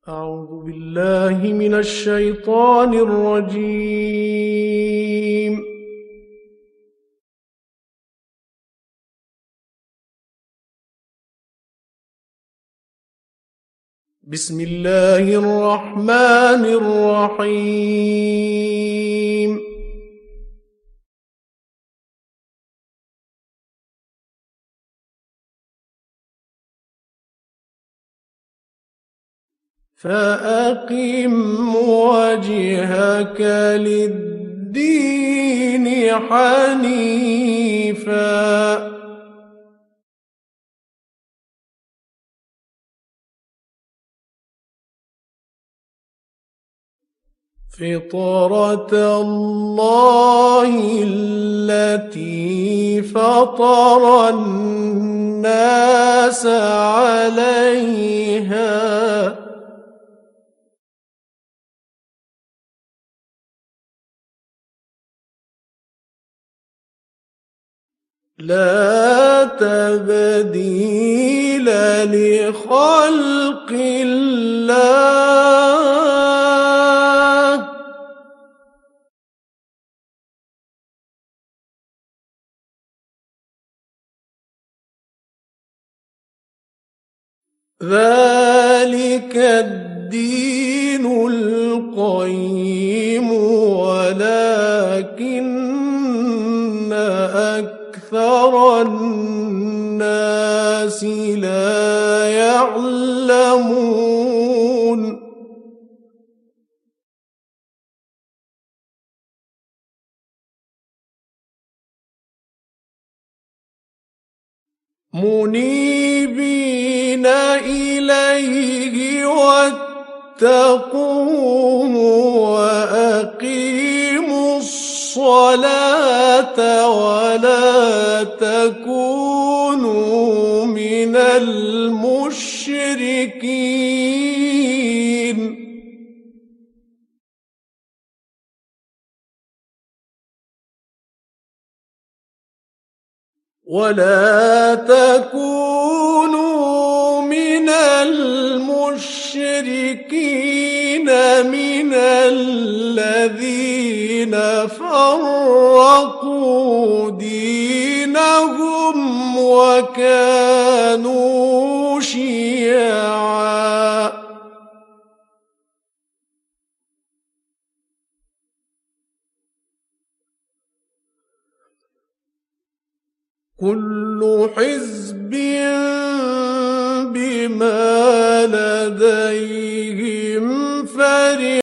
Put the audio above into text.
أعوذ بالله من الشيطان الرجيم. بسم الله الرحمن الرحيم. فأقم وجهك للدين حنيفا فطرة الله التي فطر الناس عليها لا تبديل لخلق الله ذلك الدين القيم ولكن أكثر الناس لا يعلمون منيبين إليه واتقوه وأقيموا الصلاة ولا تكونوا من المشركين ولا تكونوا من المشركين من الذين فرقوا دينهم وكانوا شيعا كل حزب بما لديهم فرحون